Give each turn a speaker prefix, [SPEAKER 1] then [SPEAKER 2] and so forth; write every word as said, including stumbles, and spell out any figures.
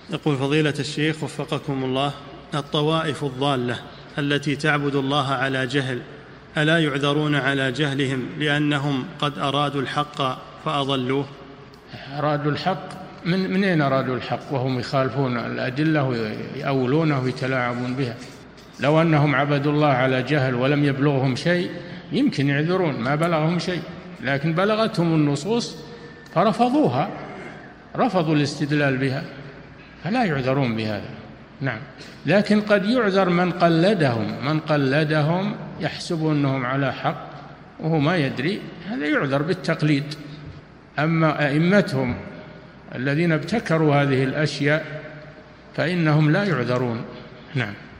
[SPEAKER 1] يقول فضيلة الشيخ وفقكم الله: الطوائف الضالة التي تعبد الله على جهل ألا يعذرون على جهلهم لأنهم قد أرادوا الحق فأضلوه؟
[SPEAKER 2] أرادوا الحق من منين أرادوا الحق وهم يخالفون الأدلة ويأولونه ويتلاعبون بها؟ لو أنهم عبدوا الله على جهل ولم يبلغهم شيء يمكن يعذرون، ما بلغهم شيء، لكن بلغتهم النصوص فرفضوها، رفضوا الاستدلال بها، فلا يعذرون بهذا. نعم، لكن قد يعذر من قلدهم، من قلدهم يحسب أنهم على حق وهو ما يدري، هذا يعذر بالتقليد. أما أئمتهم الذين ابتكروا هذه الأشياء فإنهم لا يعذرون. نعم.